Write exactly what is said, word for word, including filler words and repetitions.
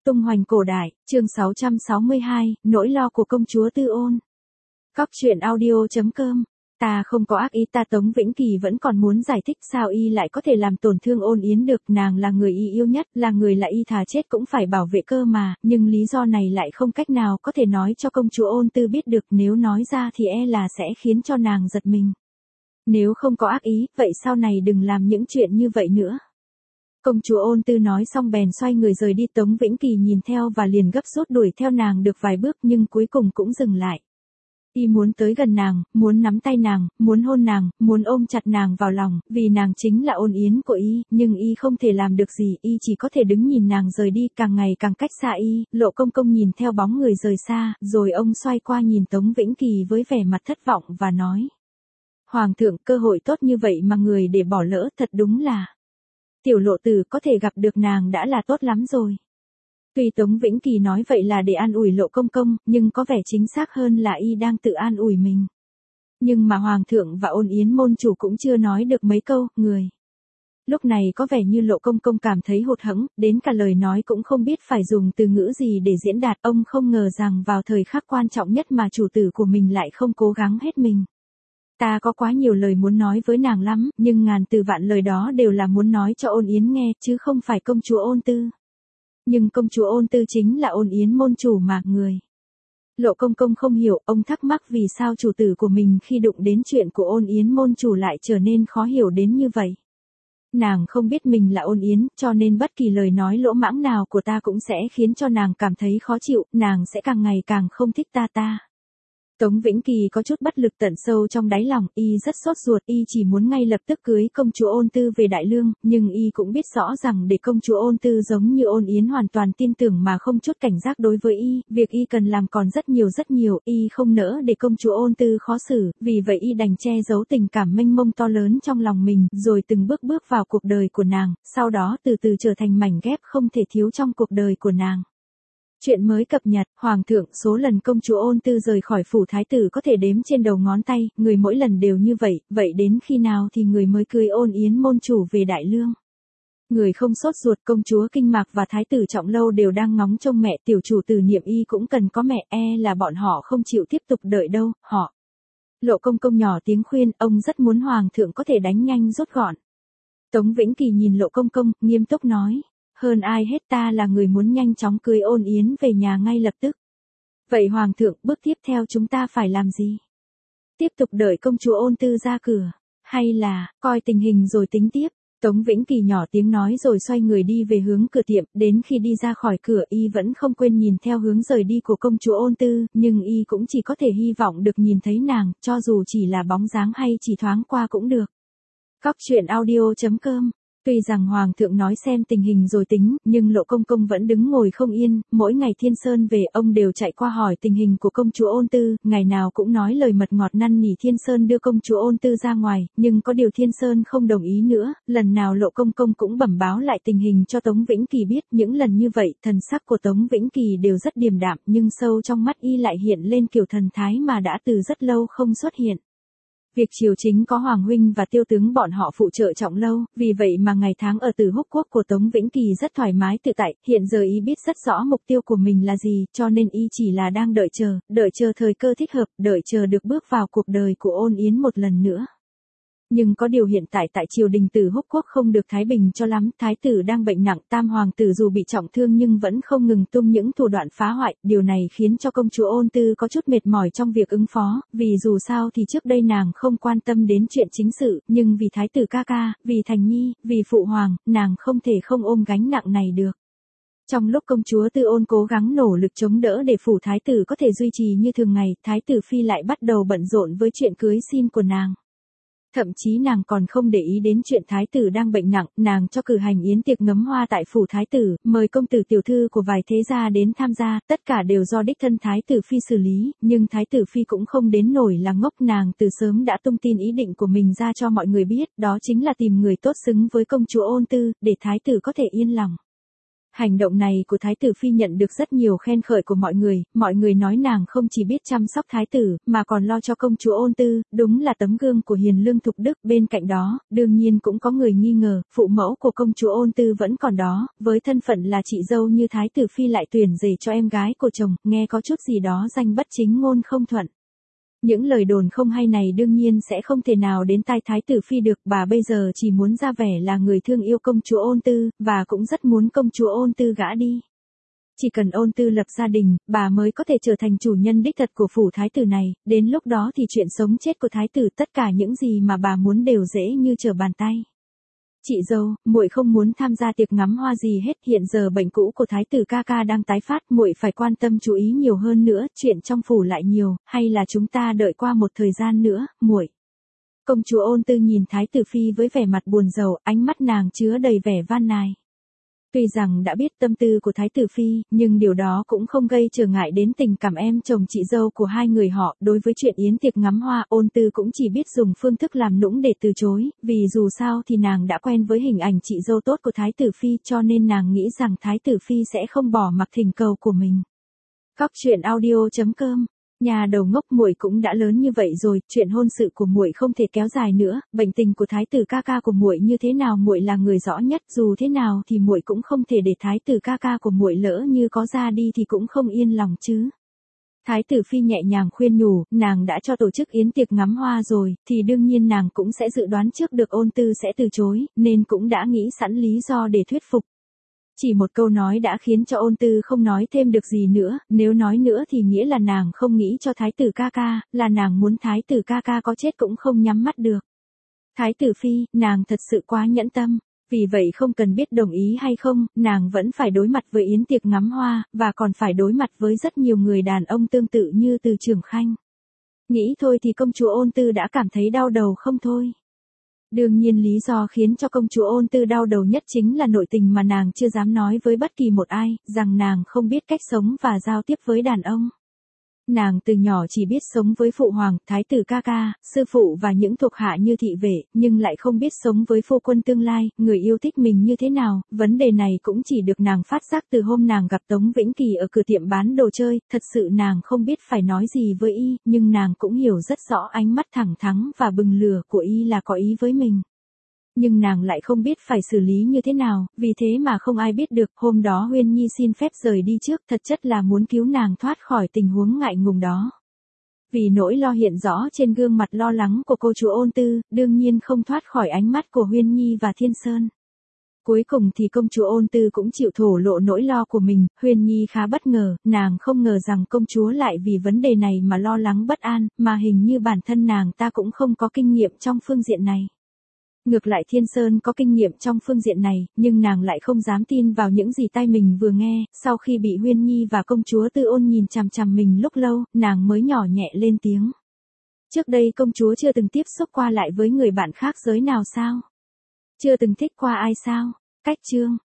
Tung hoành cổ đại, chương sáu trăm sáu mươi hai, nỗi lo của công chúa Tư Ôn. Cóc truyện audio chấm com. Ta không có ác ý, ta Tống Vĩnh Kỳ vẫn còn muốn giải thích sao y lại có thể làm tổn thương Ôn Yến được, nàng là người y yêu nhất, là người là y thà chết cũng phải bảo vệ cơ mà, nhưng lý do này lại không cách nào có thể nói cho công chúa Ôn Tư biết được, nếu nói ra thì e là sẽ khiến cho nàng giật mình. Nếu không có ác ý, vậy sau này đừng làm những chuyện như vậy nữa. Công chúa Ôn Tư nói xong bèn xoay người rời đi, Tống Vĩnh Kỳ nhìn theo và liền gấp rút đuổi theo nàng được vài bước nhưng cuối cùng cũng dừng lại. Y muốn tới gần nàng, muốn nắm tay nàng, muốn hôn nàng, muốn ôm chặt nàng vào lòng, vì nàng chính là Ôn Yến của y, nhưng y không thể làm được gì, y chỉ có thể đứng nhìn nàng rời đi, càng ngày càng cách xa y. Lộ Công Công nhìn theo bóng người rời xa, rồi ông xoay qua nhìn Tống Vĩnh Kỳ với vẻ mặt thất vọng và nói: Hoàng thượng, cơ hội tốt như vậy mà người để bỏ lỡ, thật đúng là... Tiểu Lộ Tử có thể gặp được nàng đã là tốt lắm rồi. Tuy Tống Vĩnh Kỳ nói vậy là để an ủi Lộ Công Công, nhưng có vẻ chính xác hơn là y đang tự an ủi mình. Nhưng mà Hoàng thượng và Ôn Yến môn chủ cũng chưa nói được mấy câu, người. Lúc này có vẻ như Lộ Công Công cảm thấy hụt hẫng, đến cả lời nói cũng không biết phải dùng từ ngữ gì để diễn đạt. Ông không ngờ rằng vào thời khắc quan trọng nhất mà chủ tử của mình lại không cố gắng hết mình. Ta có quá nhiều lời muốn nói với nàng lắm, nhưng ngàn từ vạn lời đó đều là muốn nói cho Ôn Yến nghe, chứ không phải công chúa Ôn Tư. Nhưng công chúa Ôn Tư chính là Ôn Yến môn chủ mà, người. Lộ Công Công không hiểu, ông thắc mắc vì sao chủ tử của mình khi đụng đến chuyện của Ôn Yến môn chủ lại trở nên khó hiểu đến như vậy. Nàng không biết mình là Ôn Yến, cho nên bất kỳ lời nói lỗ mãng nào của ta cũng sẽ khiến cho nàng cảm thấy khó chịu, nàng sẽ càng ngày càng không thích ta ta. Tống Vĩnh Kỳ có chút bất lực tận sâu trong đáy lòng, y rất sốt ruột, y chỉ muốn ngay lập tức cưới công chúa Ôn Tư về Đại Lương, nhưng y cũng biết rõ rằng để công chúa Ôn Tư giống như Ôn Yến hoàn toàn tin tưởng mà không chút cảnh giác đối với y, việc y cần làm còn rất nhiều rất nhiều, y không nỡ để công chúa Ôn Tư khó xử, vì vậy y đành che giấu tình cảm mênh mông to lớn trong lòng mình, rồi từng bước bước vào cuộc đời của nàng, sau đó từ từ trở thành mảnh ghép không thể thiếu trong cuộc đời của nàng. Chuyện mới cập nhật, Hoàng thượng, số lần công chúa Ôn Tư rời khỏi phủ thái tử có thể đếm trên đầu ngón tay, người mỗi lần đều như vậy, vậy đến khi nào thì người mới cưới Ôn Yến môn chủ về Đại Lương? Người không sốt ruột, công chúa Kinh Mạc và thái tử Trọng Lâu đều đang ngóng trông mẹ, tiểu chủ tử Niệm Y cũng cần có mẹ, e là bọn họ không chịu tiếp tục đợi đâu, họ. Lộ Công Công nhỏ tiếng khuyên, ông rất muốn Hoàng thượng có thể đánh nhanh rút gọn. Tống Vĩnh Kỳ nhìn Lộ Công Công, nghiêm túc nói. Hơn ai hết ta là người muốn nhanh chóng cưới Ôn Yến về nhà ngay lập tức. Vậy Hoàng thượng, bước tiếp theo chúng ta phải làm gì? Tiếp tục đợi công chúa Ôn Tư ra cửa, hay là, coi tình hình rồi tính tiếp? Tống Vĩnh Kỳ nhỏ tiếng nói rồi xoay người đi về hướng cửa tiệm, đến khi đi ra khỏi cửa y vẫn không quên nhìn theo hướng rời đi của công chúa Ôn Tư, nhưng y cũng chỉ có thể hy vọng được nhìn thấy nàng, cho dù chỉ là bóng dáng hay chỉ thoáng qua cũng được. Cóc truyện audio chấm com. Tuy rằng Hoàng thượng nói xem tình hình rồi tính, nhưng Lộ Công Công vẫn đứng ngồi không yên, mỗi ngày Thiên Sơn về ông đều chạy qua hỏi tình hình của công chúa Ôn Tư, ngày nào cũng nói lời mật ngọt năn nỉ Thiên Sơn đưa công chúa Ôn Tư ra ngoài, nhưng có điều Thiên Sơn không đồng ý nữa, lần nào Lộ Công Công cũng bẩm báo lại tình hình cho Tống Vĩnh Kỳ biết, những lần như vậy, thần sắc của Tống Vĩnh Kỳ đều rất điềm đạm, nhưng sâu trong mắt y lại hiện lên kiểu thần thái mà đã từ rất lâu không xuất hiện. Việc triều chính có Hoàng huynh và Tiêu tướng bọn họ phụ trợ Trọng Lâu, vì vậy mà ngày tháng ở Từ Húc Quốc của Tống Vĩnh Kỳ rất thoải mái tự tại, hiện giờ y biết rất rõ mục tiêu của mình là gì, cho nên y chỉ là đang đợi chờ, đợi chờ thời cơ thích hợp, đợi chờ được bước vào cuộc đời của Ôn Yến một lần nữa. Nhưng có điều hiện tại tại triều đình Từ Húc Quốc không được thái bình cho lắm, thái tử đang bệnh nặng, tam hoàng tử dù bị trọng thương nhưng vẫn không ngừng tung những thủ đoạn phá hoại, điều này khiến cho công chúa Ôn Tư có chút mệt mỏi trong việc ứng phó, vì dù sao thì trước đây nàng không quan tâm đến chuyện chính sự, nhưng vì thái tử ca ca, vì Thành Nhi, vì phụ hoàng, nàng không thể không ôm gánh nặng này được. Trong lúc công chúa Tư Ôn cố gắng nỗ lực chống đỡ để phủ thái tử có thể duy trì như thường ngày, thái tử phi lại bắt đầu bận rộn với chuyện cưới xin của nàng. Thậm chí nàng còn không để ý đến chuyện thái tử đang bệnh nặng, nàng cho cử hành yến tiệc ngấm hoa tại phủ thái tử, mời công tử tiểu thư của vài thế gia đến tham gia, tất cả đều do đích thân thái tử phi xử lý, nhưng thái tử phi cũng không đến nổi là ngốc, nàng từ sớm đã tung tin ý định của mình ra cho mọi người biết, đó chính là tìm người tốt xứng với công chúa Ôn Tư, để thái tử có thể yên lòng. Hành động này của Thái tử Phi nhận được rất nhiều khen khởi của mọi người, mọi người nói nàng không chỉ biết chăm sóc Thái tử, mà còn lo cho công chúa Ôn Tư, đúng là tấm gương của hiền lương thục đức. Bên cạnh đó, đương nhiên cũng có người nghi ngờ, phụ mẫu của công chúa Ôn Tư vẫn còn đó, với thân phận là chị dâu như Thái tử Phi lại tuyển rể cho em gái của chồng, nghe có chút gì đó danh bất chính ngôn không thuận. Những lời đồn không hay này đương nhiên sẽ không thể nào đến tai Thái tử Phi được, bà bây giờ chỉ muốn ra vẻ là người thương yêu công chúa Ôn Tư, và cũng rất muốn công chúa Ôn Tư gả đi. Chỉ cần Ôn Tư lập gia đình, bà mới có thể trở thành chủ nhân đích thực của phủ thái tử này, đến lúc đó thì chuyện sống chết của thái tử tất cả những gì mà bà muốn đều dễ như trở bàn tay. Chị dâu, muội không muốn tham gia tiệc ngắm hoa gì hết, hiện giờ bệnh cũ của thái tử ca ca đang tái phát, muội phải quan tâm chú ý nhiều hơn nữa, chuyện trong phủ lại nhiều, hay là chúng ta đợi qua một thời gian nữa, muội. Công chúa Ôn Tư nhìn thái tử Phi với vẻ mặt buồn rầu, ánh mắt nàng chứa đầy vẻ van nài. Tuy rằng đã biết tâm tư của Thái tử Phi, nhưng điều đó cũng không gây trở ngại đến tình cảm em chồng chị dâu của hai người họ. Đối với chuyện yến tiệc ngắm hoa, Ôn Tư cũng chỉ biết dùng phương thức làm nũng để từ chối, vì dù sao thì nàng đã quen với hình ảnh chị dâu tốt của Thái tử Phi, cho nên nàng nghĩ rằng Thái tử Phi sẽ không bỏ mặc thỉnh cầu của mình. Cóc truyện audio chấm com. Nhà đầu ngốc, muội cũng đã lớn như vậy rồi, chuyện hôn sự của muội không thể kéo dài nữa, bệnh tình của thái tử ca ca của muội như thế nào muội là người rõ nhất, dù thế nào thì muội cũng không thể để thái tử ca ca của muội lỡ như có ra đi thì cũng không yên lòng chứ. Thái tử Phi nhẹ nhàng khuyên nhủ, nàng đã cho tổ chức yến tiệc ngắm hoa rồi, thì đương nhiên nàng cũng sẽ dự đoán trước được Ôn Tư sẽ từ chối, nên cũng đã nghĩ sẵn lý do để thuyết phục. Chỉ một câu nói đã khiến cho Ôn Tư không nói thêm được gì nữa, nếu nói nữa thì nghĩa là nàng không nghĩ cho thái tử ca ca, là nàng muốn thái tử ca ca có chết cũng không nhắm mắt được. Thái tử Phi, nàng thật sự quá nhẫn tâm, vì vậy không cần biết đồng ý hay không, nàng vẫn phải đối mặt với yến tiệc ngắm hoa, và còn phải đối mặt với rất nhiều người đàn ông tương tự như Từ Trường Khanh. Nghĩ thôi thì công chúa Ôn Tư đã cảm thấy đau đầu không thôi. Đương nhiên lý do khiến cho công chúa Ôn Tư đau đầu nhất chính là nội tình mà nàng chưa dám nói với bất kỳ một ai, rằng nàng không biết cách sống và giao tiếp với đàn ông. Nàng từ nhỏ chỉ biết sống với phụ hoàng, thái tử ca ca, sư phụ và những thuộc hạ như thị vệ, nhưng lại không biết sống với phu quân tương lai, người yêu thích mình như thế nào. Vấn đề này cũng chỉ được nàng phát giác từ hôm nàng gặp Tống Vĩnh Kỳ ở cửa tiệm bán đồ chơi, thật sự nàng không biết phải nói gì với y, nhưng nàng cũng hiểu rất rõ ánh mắt thẳng thắn và bừng lửa của y là có ý với mình. Nhưng nàng lại không biết phải xử lý như thế nào, vì thế mà không ai biết được, hôm đó Huyên Nhi xin phép rời đi trước, thật chất là muốn cứu nàng thoát khỏi tình huống ngại ngùng đó. Vì nỗi lo hiện rõ trên gương mặt lo lắng của cô chú Ôn Tư, đương nhiên không thoát khỏi ánh mắt của Huyên Nhi và Thiên Sơn. Cuối cùng thì công chúa Ôn Tư cũng chịu thổ lộ nỗi lo của mình, Huyên Nhi khá bất ngờ, nàng không ngờ rằng công chúa lại vì vấn đề này mà lo lắng bất an, mà hình như bản thân nàng ta cũng không có kinh nghiệm trong phương diện này. Ngược lại Thiên Sơn có kinh nghiệm trong phương diện này, nhưng nàng lại không dám tin vào những gì tai mình vừa nghe, sau khi bị Huyên Nhi và công chúa Tư Ôn nhìn chằm chằm mình lúc lâu, nàng mới nhỏ nhẹ lên tiếng. Trước đây công chúa chưa từng tiếp xúc qua lại với người bạn khác giới nào sao? Chưa từng thích qua ai sao? Cách chương